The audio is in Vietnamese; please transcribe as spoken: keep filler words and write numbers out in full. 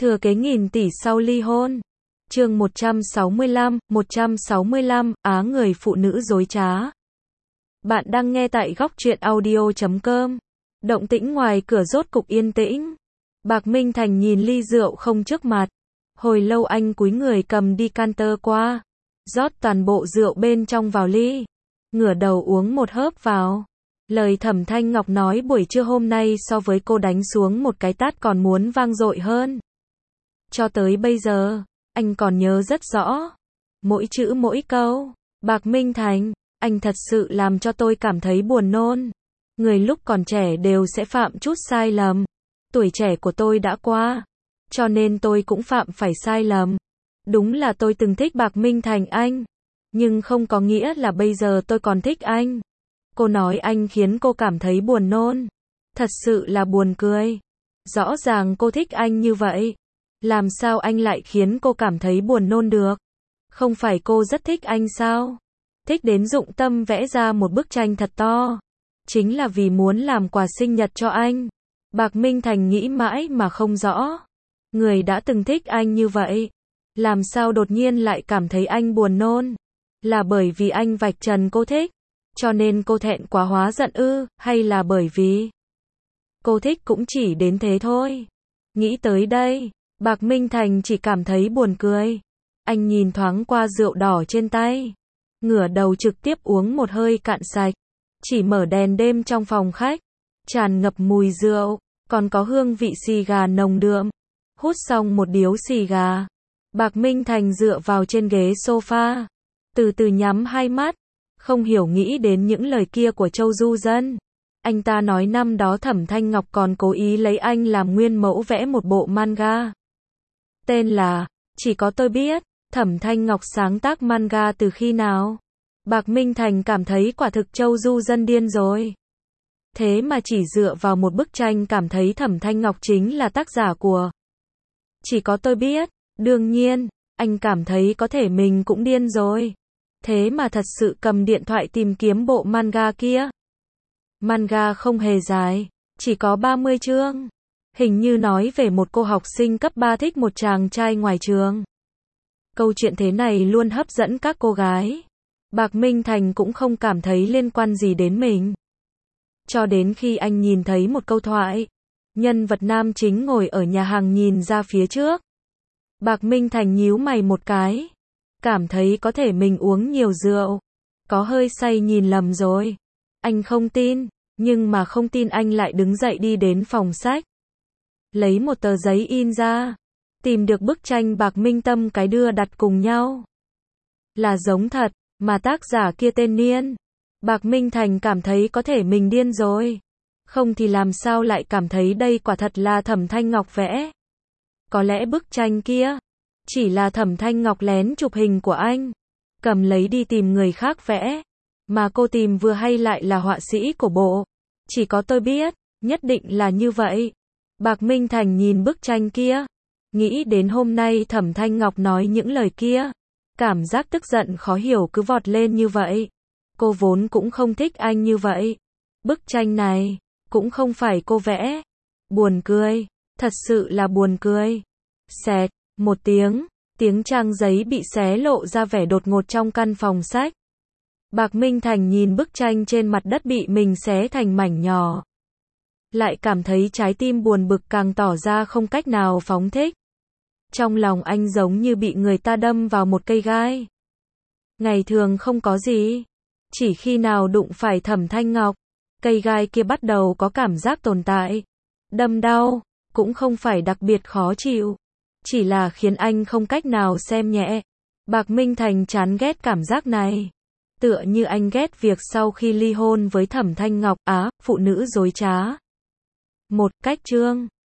Thừa kế nghìn tỷ sau ly hôn. Chương một trăm sáu mươi lăm, một trăm sáu mươi lăm, Á người phụ nữ dối trá. Bạn đang nghe tại góc truyện audio chấm com. Động tĩnh ngoài cửa rốt cục yên tĩnh. Bạc Minh Thành nhìn ly rượu không trước mặt. Hồi lâu anh cúi người cầm decanter qua, rót toàn bộ rượu bên trong vào ly, ngửa đầu uống một hớp vào. Lời Thẩm Thanh Ngọc nói buổi trưa hôm nay so với cô đánh xuống một cái tát còn muốn vang dội hơn. Cho tới bây giờ, anh còn nhớ rất rõ. Mỗi chữ mỗi câu. Bạc Minh Thành, anh thật sự làm cho tôi cảm thấy buồn nôn. Người lúc còn trẻ đều sẽ phạm chút sai lầm. Tuổi trẻ của tôi đã qua, cho nên tôi cũng phạm phải sai lầm. Đúng là tôi từng thích Bạc Minh Thành anh, nhưng không có nghĩa là bây giờ tôi còn thích anh. Cô nói anh khiến cô cảm thấy buồn nôn. Thật sự là buồn cười. Rõ ràng cô thích anh như vậy, làm sao anh lại khiến cô cảm thấy buồn nôn được? Không phải cô rất thích anh sao? Thích đến dụng tâm vẽ ra một bức tranh thật to, chính là vì muốn làm quà sinh nhật cho anh. Bạc Minh Thành nghĩ mãi mà không rõ. Người đã từng thích anh như vậy, làm sao đột nhiên lại cảm thấy anh buồn nôn? Là bởi vì anh vạch trần cô thích, cho nên cô thẹn quá hóa giận ư, hay là bởi vì cô thích cũng chỉ đến thế thôi? Nghĩ tới đây, Bạc Minh Thành chỉ cảm thấy buồn cười. Anh nhìn thoáng qua rượu đỏ trên tay, ngửa đầu trực tiếp uống một hơi cạn sạch. Chỉ mở đèn đêm trong phòng khách, tràn ngập mùi rượu, còn có hương vị xì gà nồng đượm. Hút xong một điếu xì gà, Bạc Minh Thành dựa vào trên ghế sofa, từ từ nhắm hai mắt, không hiểu nghĩ đến những lời kia của Châu Du Dân. Anh ta nói năm đó Thẩm Thanh Ngọc còn cố ý lấy anh làm nguyên mẫu vẽ một bộ manga. Tên là Chỉ Có Tôi Biết. Thẩm Thanh Ngọc sáng tác manga từ khi nào? Bạc Minh Thành cảm thấy quả thực Châu Du Dân điên rồi. Thế mà chỉ dựa vào một bức tranh cảm thấy Thẩm Thanh Ngọc chính là tác giả của Chỉ Có Tôi Biết. Đương nhiên, anh cảm thấy có thể mình cũng điên rồi. Thế mà thật sự cầm điện thoại tìm kiếm bộ manga kia. Manga không hề dài, chỉ có ba mươi chương. Hình như nói về một cô học sinh cấp ba thích một chàng trai ngoài trường. Câu chuyện thế này luôn hấp dẫn các cô gái. Bạc Minh Thành cũng không cảm thấy liên quan gì đến mình. Cho đến khi anh nhìn thấy một câu thoại. Nhân vật nam chính ngồi ở nhà hàng nhìn ra phía trước. Bạc Minh Thành nhíu mày một cái. Cảm thấy có thể mình uống nhiều rượu, có hơi say nhìn lầm rồi. Anh không tin, nhưng mà không tin anh lại đứng dậy đi đến phòng sách. Lấy một tờ giấy in ra, tìm được bức tranh Bạc Minh Tâm cái đưa đặt cùng nhau. Là giống thật, mà tác giả kia tên Niên. Bạc Minh Thành cảm thấy có thể mình điên rồi. Không thì làm sao lại cảm thấy đây quả thật là Thẩm Thanh Ngọc vẽ. Có lẽ bức tranh kia chỉ là Thẩm Thanh Ngọc lén chụp hình của anh, cầm lấy đi tìm người khác vẽ. Mà cô tìm vừa hay lại là họa sĩ của bộ Chỉ Có Tôi Biết. Nhất định là như vậy. Bạc Minh Thành nhìn bức tranh kia, nghĩ đến hôm nay Thẩm Thanh Ngọc nói những lời kia. Cảm giác tức giận khó hiểu cứ vọt lên như vậy. Cô vốn cũng không thích anh như vậy. Bức tranh này cũng không phải cô vẽ. Buồn cười, thật sự là buồn cười. Xẹt, một tiếng, tiếng trang giấy bị xé lộ ra vẻ đột ngột trong căn phòng sách. Bạc Minh Thành nhìn bức tranh trên mặt đất bị mình xé thành mảnh nhỏ, lại cảm thấy trái tim buồn bực càng tỏ ra không cách nào phóng thích. Trong lòng anh giống như bị người ta đâm vào một cây gai. Ngày thường không có gì, chỉ khi nào đụng phải Thẩm Thanh Ngọc, cây gai kia bắt đầu có cảm giác tồn tại. Đâm đau, cũng không phải đặc biệt khó chịu, chỉ là khiến anh không cách nào xem nhẹ. Bạc Minh Thành chán ghét cảm giác này. Tựa như anh ghét việc sau khi ly hôn với Thẩm Thanh Ngọc, á, phụ nữ dối trá. Một cách chương.